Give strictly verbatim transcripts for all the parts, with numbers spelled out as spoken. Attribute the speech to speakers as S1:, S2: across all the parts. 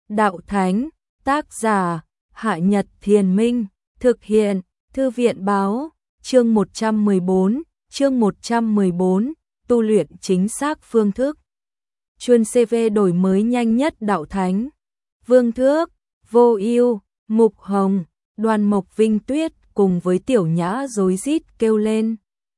S1: Đạo Thánh, tác giả, Hạ Nhật Thiền Minh, thực hiện, Thư viện Báo, chương một trăm mười bốn, chương một trăm mười bốn, tu luyện chính xác phương thức. Chuyên xê vê đổi mới nhanh nhất Đạo Thánh, Vương Thước, Vô Ưu, Mục Hồng, Đoàn Mộc Vinh Tuyết cùng với Tiểu Nhã rối rít kêu lên.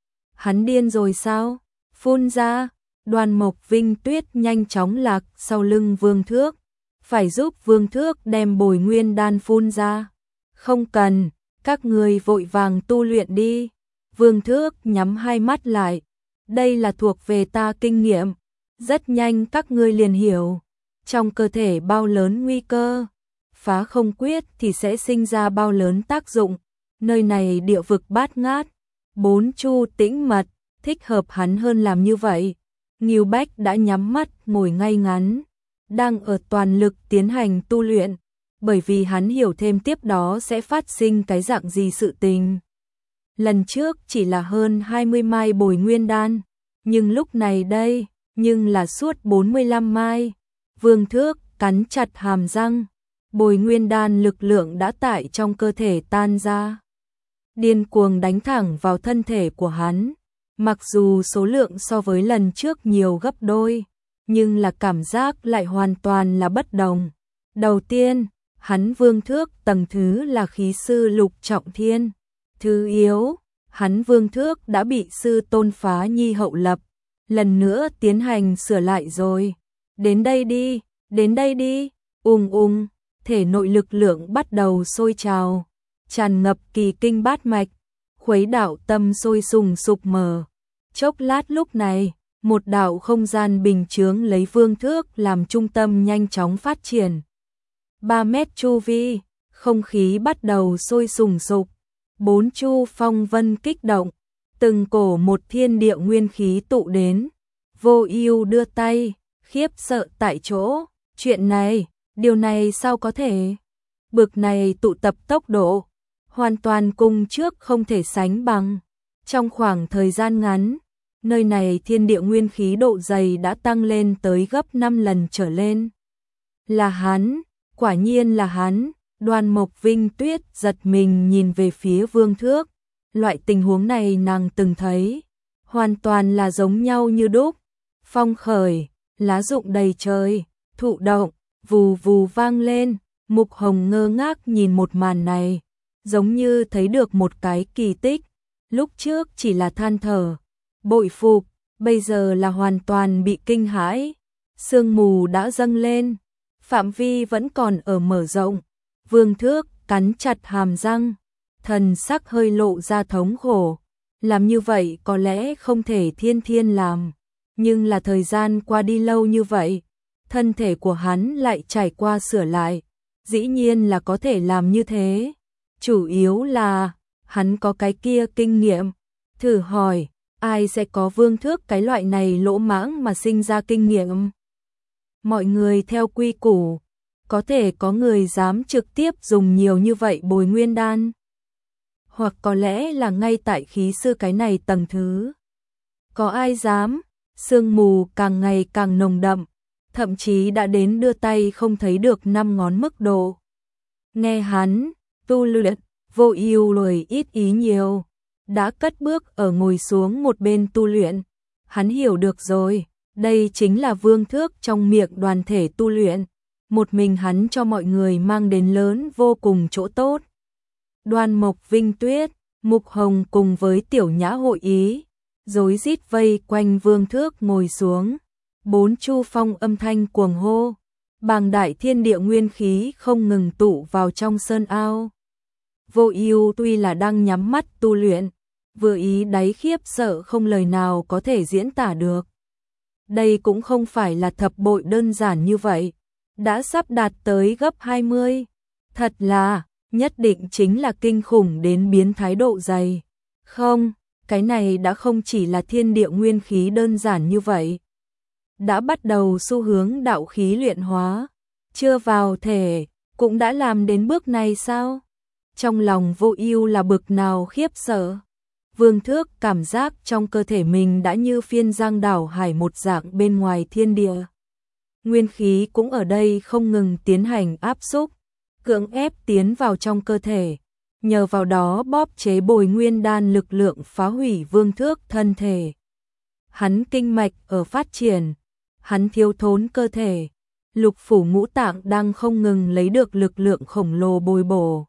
S1: Hắn điên rồi sao? Phun ra, Đoàn Mộc Vinh Tuyết nhanh chóng lạc sau lưng Vương Thước, phải giúp Vương Thước đem Bồi Nguyên Đan phun ra. Không cần, các người vội vàng tu luyện đi. Vương Thước nhắm hai mắt lại, đây là thuộc về ta kinh nghiệm, rất nhanh các ngươi liền hiểu, trong cơ thể bao lớn nguy cơ, phá không quyết thì sẽ sinh ra bao lớn tác dụng. Nơi này địa vực bát ngát, bốn chu tĩnh mật, thích hợp hắn hơn làm như vậy. Ngưu Bách đã nhắm mắt ngồi ngay ngắn, đang ở toàn lực tiến hành tu luyện, bởi vì hắn hiểu thêm tiếp đó sẽ phát sinh cái dạng gì sự tình. Lần trước chỉ là hơn hai mươi mai Bồi Nguyên Đan, nhưng lúc này đây, nhưng là suốt bốn mươi lăm mai. Vương Thước cắn chặt hàm răng, Bồi Nguyên Đan lực lượng đã tại trong cơ thể tan ra, điên cuồng đánh thẳng vào thân thể của hắn. Mặc dù số lượng so với lần trước nhiều gấp đôi, nhưng là cảm giác lại hoàn toàn là bất đồng. Đầu tiên, hắn Vương Thước tầng thứ là khí sư lục trọng thiên. Thứ yếu, hắn Vương Thước đã bị sư tôn Phá Nhi hậu lập, lần nữa tiến hành sửa lại rồi. Đến đây đi, đến đây đi, ung ung, thể nội lực lượng bắt đầu sôi trào, tràn ngập kỳ kinh bát mạch, khuấy đạo tâm sôi sùng sục mở. Chốc lát lúc này, một đạo không gian bình chướng lấy Vương Thước làm trung tâm nhanh chóng phát triển. ba mét chu vi, không khí bắt đầu sôi sùng sục, bốn chu phong vân kích động, từng cổ một thiên địa nguyên khí tụ đến. Vô Ưu đưa tay, khiếp sợ tại chỗ, chuyện này, điều này sao có thể? Bực này tụ tập tốc độ, hoàn toàn cùng trước không thể sánh bằng. Trong khoảng thời gian ngắn, nơi này thiên địa nguyên khí độ dày đã tăng lên tới gấp năm lần trở lên. Là hắn, quả nhiên là hắn. Đoàn Mộc Vinh Tuyết giật mình nhìn về phía Vương Thước. Loại tình huống này nàng từng thấy, hoàn toàn là giống nhau như đúc. Phong khởi, lá rụng đầy trời, thụ động, vù vù vang lên. Mục Hồng ngơ ngác nhìn một màn này, giống như thấy được một cái kỳ tích. Lúc trước chỉ là than thở, bội phục, bây giờ là hoàn toàn bị kinh hãi. Sương mù đã dâng lên, phạm vi vẫn còn ở mở rộng. Vương Thước cắn chặt hàm răng, thần sắc hơi lộ ra thống khổ. Làm như vậy có lẽ không thể thiên thiên làm, nhưng là thời gian qua đi lâu như vậy, thân thể của hắn lại trải qua sửa lại, dĩ nhiên là có thể làm như thế. Chủ yếu là hắn có cái kia kinh nghiệm. Thử hỏi, ai sẽ có Vương Thước cái loại này lỗ mãng mà sinh ra kinh nghiệm? Mọi người theo quy củ, có thể có người dám trực tiếp dùng nhiều như vậy Bồi Nguyên Đan, hoặc có lẽ là ngay tại khí sư cái này tầng thứ. Có ai dám? Sương mù càng ngày càng nồng đậm, thậm chí đã đến đưa tay không thấy được năm ngón mức độ. Nghe hắn tu luyện, Vô Ưu lười ít ý nhiều, đã cất bước ở ngồi xuống một bên tu luyện. Hắn hiểu được rồi, đây chính là Vương Thước trong miệng đoàn thể tu luyện, một mình hắn cho mọi người mang đến lớn vô cùng chỗ tốt. Đoàn Mộc Vinh Tuyết, Mục Hồng cùng với Tiểu Nhã hội ý, rối rít vây quanh Vương Thước ngồi xuống. Bốn chu phong âm thanh cuồng hô, bàng đại thiên địa nguyên khí không ngừng tụ vào trong sơn ao. Vô Ưu tuy là đang nhắm mắt tu luyện, vừa ý đáy khiếp sợ không lời nào có thể diễn tả được. Đây cũng không phải là thập bội đơn giản như vậy, đã sắp đạt tới gấp hai mươi. Thật là, nhất định chính là kinh khủng đến biến thái độ dày. Không, cái này đã không chỉ là thiên địa nguyên khí đơn giản như vậy. Đã bắt đầu xu hướng đạo khí luyện hóa, chưa vào thể, cũng đã làm đến bước này sao? Trong lòng Vô Ưu là bực nào khiếp sợ. Vương Thước cảm giác trong cơ thể mình đã như phiên giang đảo hải một dạng bên ngoài thiên địa. nguyên khí cũng ở đây không ngừng tiến hành áp xúc, cưỡng ép tiến vào trong cơ thể, nhờ vào đó bóp chế bồi nguyên đan lực lượng phá hủy Vương Thước thân thể. Hắn kinh mạch ở phát triển, hắn thiếu thốn cơ thể, lục phủ ngũ tạng đang không ngừng lấy được lực lượng khổng lồ bồi bổ.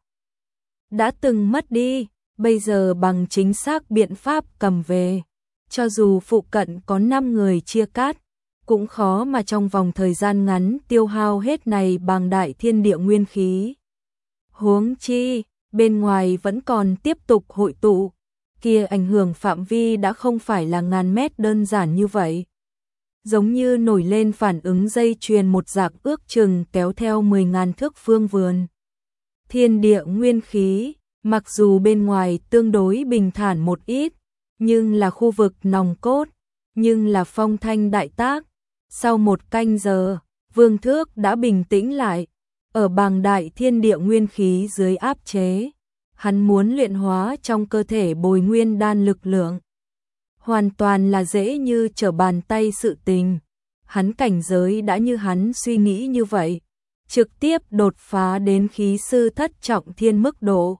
S1: Đã từng mất đi, bây giờ bằng chính xác biện pháp cầm về, cho dù phụ cận có năm người chia cắt, cũng khó mà trong vòng thời gian ngắn tiêu hao hết này bằng đại thiên địa nguyên khí. Huống chi, bên ngoài vẫn còn tiếp tục hội tụ, kia ảnh hưởng phạm vi đã không phải là ngàn mét đơn giản như vậy. Giống như nổi lên phản ứng dây chuyền một dạng ước chừng kéo theo mười ngàn thước phương vườn. Thiên địa nguyên khí, mặc dù bên ngoài tương đối bình thản một ít, nhưng là khu vực nòng cốt, nhưng là phong thanh đại tác. Sau một canh giờ, Vương Thước đã bình tĩnh lại, ở bàng đại thiên địa nguyên khí dưới áp chế. Hắn muốn luyện hóa trong cơ thể bồi nguyên đan lực lượng. Hoàn toàn là dễ như trở bàn tay sự tình. Hắn cảnh giới đã như hắn suy nghĩ như vậy, trực tiếp đột phá đến khí sư thất trọng thiên mức độ.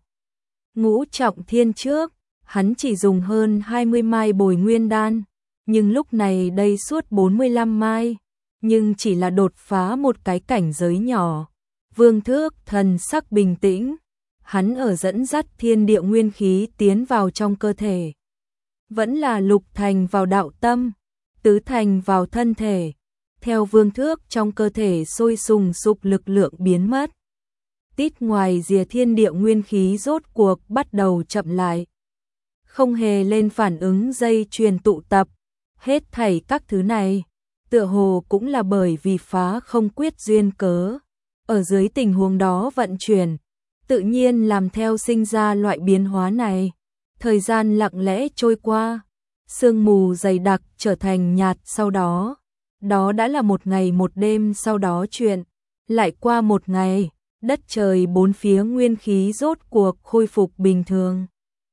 S1: Ngũ trọng thiên trước, hắn chỉ dùng hơn hai mươi mai bồi nguyên đan, nhưng lúc này đây suốt bốn mươi lăm mai, nhưng chỉ là đột phá một cái cảnh giới nhỏ. Vương Thước thần sắc bình tĩnh, hắn ở dẫn dắt thiên địa nguyên khí tiến vào trong cơ thể. Vẫn là lục thành vào đạo tâm, tứ thành vào thân thể. Theo Vương Thước trong cơ thể sôi sùng sục lực lượng biến mất. Tít ngoài rìa thiên địa nguyên khí rốt cuộc bắt đầu chậm lại. Không hề lên phản ứng dây chuyền tụ tập. Hết thảy các thứ này, tựa hồ cũng là bởi vì phá không quyết duyên cớ. Ở dưới tình huống đó vận chuyển, tự nhiên làm theo sinh ra loại biến hóa này. Thời gian lặng lẽ trôi qua, sương mù dày đặc trở thành nhạt sau đó. Đó đã là một ngày một đêm sau đó chuyện. Lại qua một ngày, đất trời bốn phía nguyên khí rốt cuộc khôi phục bình thường.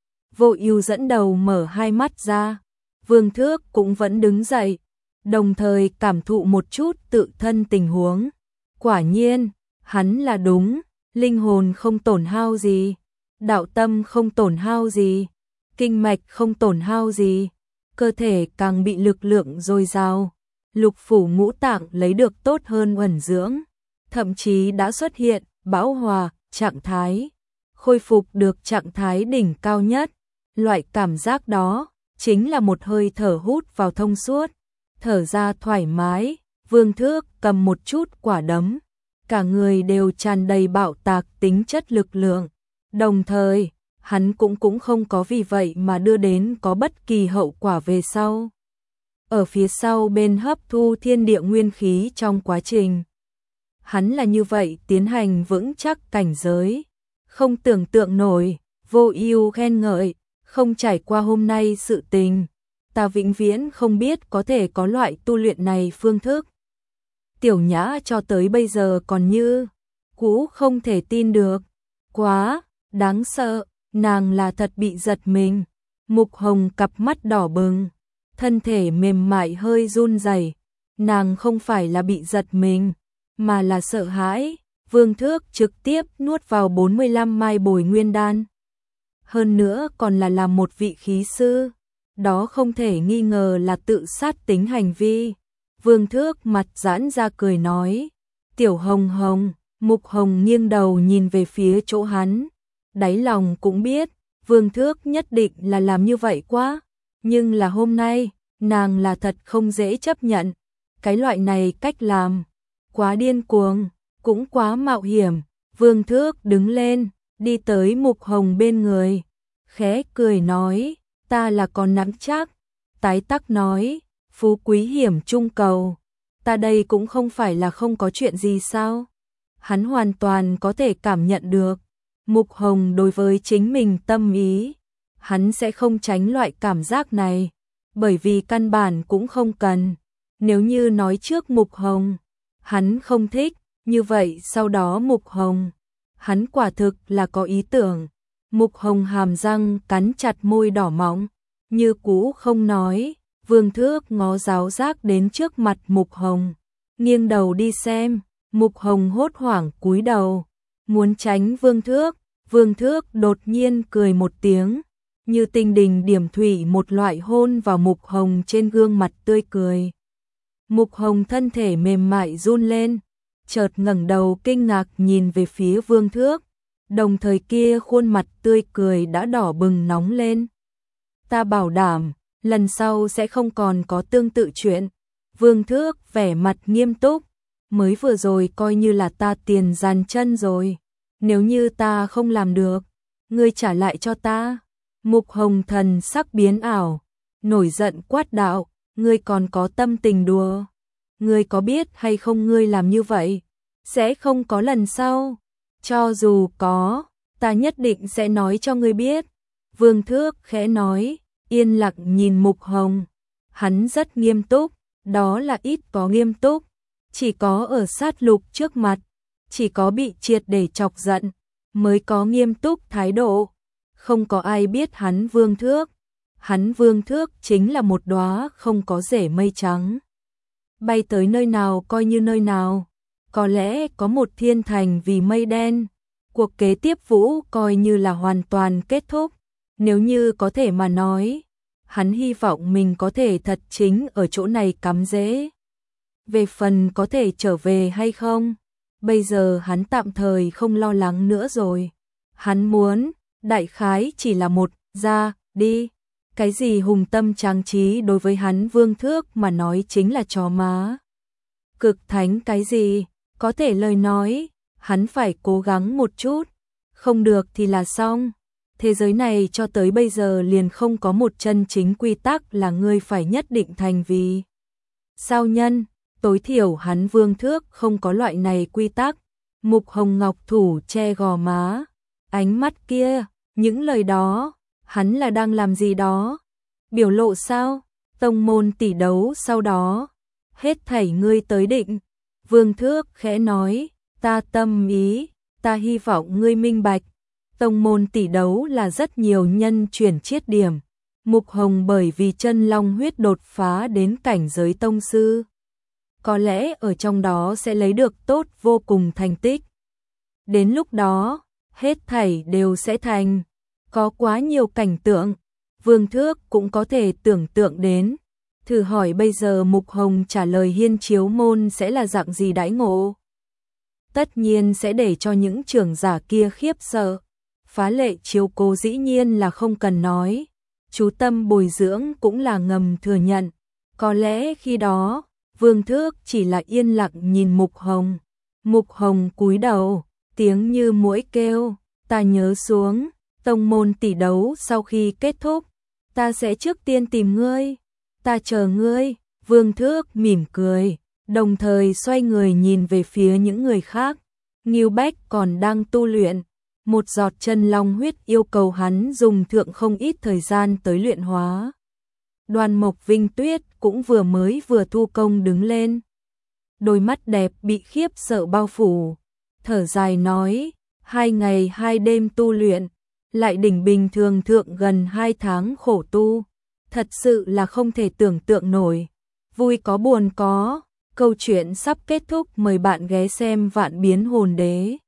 S1: Vô Ưu dẫn đầu mở hai mắt ra, Vương Thước cũng vẫn đứng dậy, đồng thời cảm thụ một chút tự thân tình huống. Quả nhiên, hắn là đúng, linh hồn không tổn hao gì, đạo tâm không tổn hao gì, kinh mạch không tổn hao gì, cơ thể càng bị lực lượng dồi dào, lục phủ ngũ tạng lấy được tốt hơn ẩn dưỡng, thậm chí đã xuất hiện bão hòa trạng thái, khôi phục được trạng thái đỉnh cao nhất. Loại cảm giác đó chính là một hơi thở hút vào thông suốt, thở ra thoải mái. Vương Thước cầm một chút quả đấm, cả người đều tràn đầy bạo tạc tính chất lực lượng. Đồng thời, hắn cũng cũng không có vì vậy mà đưa đến có bất kỳ hậu quả về sau. Ở phía sau bên hấp thu thiên địa nguyên khí trong quá trình, hắn là như vậy tiến hành vững chắc cảnh giới, không tưởng tượng nổi. Vô Ưu khen ngợi, không trải qua hôm nay sự tình, ta vĩnh viễn không biết có thể có loại tu luyện này phương thức. Tiểu Nhã cho tới bây giờ còn như cũ không thể tin được, quá đáng sợ, nàng là thật bị giật mình. Mục Hồng cặp mắt đỏ bừng, thân thể mềm mại hơi run rẩy, nàng không phải là bị giật mình, mà là sợ hãi. Vương Thước trực tiếp nuốt vào bốn mươi lăm mai bồi nguyên đan. Hơn nữa còn là làm một vị khí sư, đó không thể nghi ngờ là tự sát tính hành vi. Vương Thước mặt giãn ra cười nói, Tiểu Hồng Hồng. Mục Hồng nghiêng đầu nhìn về phía chỗ hắn, đáy lòng cũng biết, Vương Thước nhất định là làm như vậy quá, nhưng là hôm nay, nàng là thật không dễ chấp nhận, cái loại này cách làm, quá điên cuồng, cũng quá mạo hiểm. Vương Thước đứng lên, đi tới Mục Hồng bên người, khẽ cười nói, ta là còn nắm chắc. Tái Tắc nói, phú quý hiểm trung cầu, ta đây cũng không phải là không có chuyện gì sao. Hắn hoàn toàn có thể cảm nhận được Mục Hồng đối với chính mình tâm ý, hắn sẽ không tránh loại cảm giác này, bởi vì căn bản cũng không cần. Nếu như nói trước Mục Hồng, hắn không thích, như vậy sau đó Mục Hồng, hắn quả thực là có ý tưởng. Mục Hồng hàm răng cắn chặt môi đỏ mọng, như cũ không nói. Vương Thước ngó giáo giác đến trước mặt Mục Hồng, nghiêng đầu đi xem, Mục Hồng hốt hoảng cúi đầu, muốn tránh Vương Thước. Vương Thước đột nhiên cười một tiếng, như tinh đình điểm thủy một loại hôn vào Mục Hồng trên gương mặt tươi cười. Mục Hồng thân thể mềm mại run lên, chợt ngẩng đầu kinh ngạc nhìn về phía Vương Thước, đồng thời kia khuôn mặt tươi cười đã đỏ bừng nóng lên. Ta bảo đảm, lần sau sẽ không còn có tương tự chuyện. Vương Thước vẻ mặt nghiêm túc, mới vừa rồi coi như là ta tiền dàn chân rồi. Nếu như ta không làm được, ngươi trả lại cho ta. Mục Hồng thần sắc biến ảo, nổi giận quát đạo, ngươi còn có tâm tình đùa. Ngươi có biết hay không ngươi làm như vậy, sẽ không có lần sau. Cho dù có, ta nhất định sẽ nói cho ngươi biết. Vương Thước khẽ nói, yên lặng nhìn Mục Hồng. Hắn rất nghiêm túc, đó là ít có nghiêm túc. Chỉ có ở sát lục trước mặt, chỉ có bị triệt để chọc giận, mới có nghiêm túc thái độ. Không có ai biết hắn Vương Thước. Hắn Vương Thước chính là một đóa không có rễ mây trắng. Bay tới nơi nào coi như nơi nào. Có lẽ có một thiên thành vì mây đen. Cuộc kế tiếp Vũ coi như là hoàn toàn kết thúc. Nếu như có thể mà nói, hắn hy vọng mình có thể thật chính ở chỗ này cắm rễ. Về phần có thể trở về hay không, bây giờ hắn tạm thời không lo lắng nữa rồi. Hắn muốn, đại khái chỉ là một, ra, đi. Cái gì hùng tâm trang trí đối với hắn Vương Thước mà nói chính là chó má. Cực thánh cái gì, có thể lời nói, hắn phải cố gắng một chút, không được thì là xong. Thế giới này cho tới bây giờ liền không có một chân chính quy tắc là ngươi phải nhất định thành vì sao nhân, tối thiểu hắn Vương Thước không có loại này quy tắc. Mục Hồng Ngọc thủ che gò má, ánh mắt kia, những lời đó, hắn là đang làm gì đó? Biểu lộ sao? Tông môn tỷ đấu sau đó, hết thảy ngươi tới định. Vương Thước khẽ nói, ta tâm ý, ta hy vọng ngươi minh bạch. Tông môn tỷ đấu là rất nhiều nhân chuyển chiết điểm. Mục Hồng bởi vì chân long huyết đột phá đến cảnh giới tông sư. Có lẽ ở trong đó sẽ lấy được tốt vô cùng thành tích. Đến lúc đó, hết thảy đều sẽ thành. Có quá nhiều cảnh tượng, Vương Thước cũng có thể tưởng tượng đến. Thử hỏi bây giờ Mục Hồng trả lời hiên chiếu môn sẽ là dạng gì đãi ngộ? Tất nhiên sẽ để cho những trưởng giả kia khiếp sợ. Phá lệ chiếu cố dĩ nhiên là không cần nói. Chú tâm bồi dưỡng cũng là ngầm thừa nhận. Có lẽ khi đó, Vương Thước chỉ là yên lặng nhìn Mục Hồng. Mục Hồng cúi đầu, tiếng như muỗi kêu, ta nhớ xuống, tông môn tỷ đấu sau khi kết thúc, ta sẽ trước tiên tìm ngươi, ta chờ ngươi. Vương Thước mỉm cười, đồng thời xoay người nhìn về phía những người khác. Ngưu Bách còn đang tu luyện, một giọt chân long huyết yêu cầu hắn dùng thượng không ít thời gian tới luyện hóa. Đoàn Mộc Vinh Tuyết cũng vừa mới vừa thu công đứng lên. Đôi mắt đẹp bị khiếp sợ bao phủ, thở dài nói, hai ngày hai đêm tu luyện, lại đỉnh bình thường thượng gần hai tháng khổ tu. Thật sự là không thể tưởng tượng nổi. Vui có buồn có, câu chuyện sắp kết thúc, mời bạn ghé xem Vạn Biến Hồn Đế.